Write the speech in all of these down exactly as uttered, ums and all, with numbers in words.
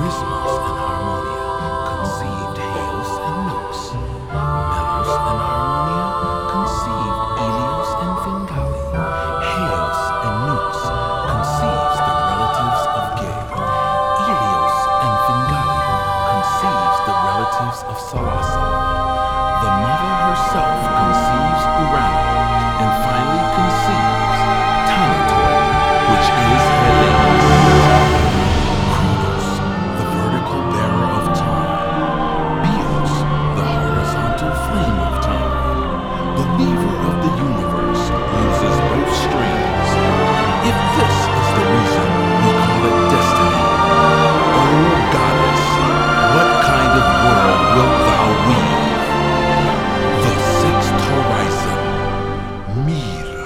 Pismos and Harmonia conceived Helios and Nous. Melos and Harmonia conceived Ilios and Fingali. Helios and Nous conceives the relatives of Ge. Ilios and Fingali conceives the relatives of Sarasa. The mother herself conceives Urana, and finally conceives Tanator, which is Helenes. Kronos, the vertical bearer of time. Bios, the horizontal flame of time. The weaver of the universe uses both strings. If this is the reason we call it destiny, O goddess, what kind of world wilt thou weave? The sixth horizon, Mira.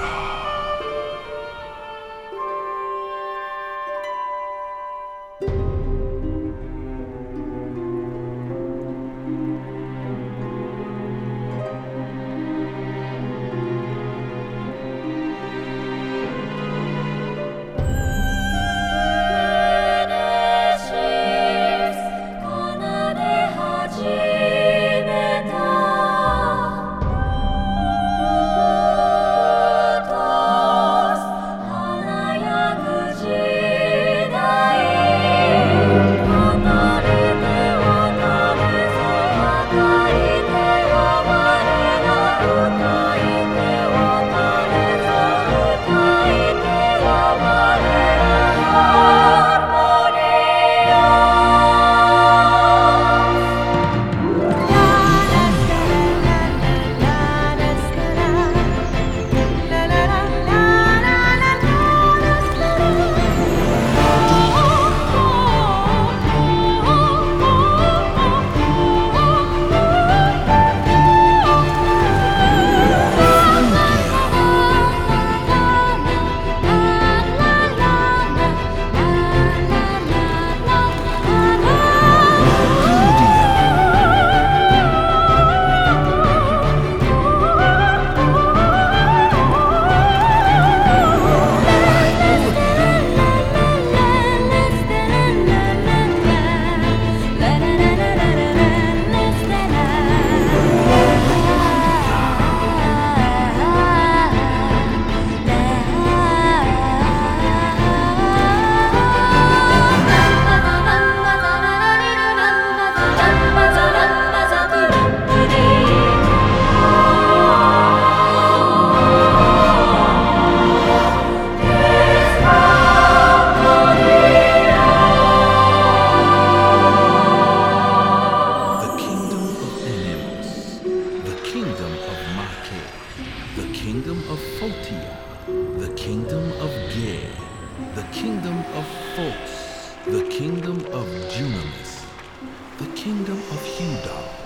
The kingdom of Photia, the kingdom of Ge, the kingdom of Phos, the kingdom of Dunamis, the kingdom of Hudal,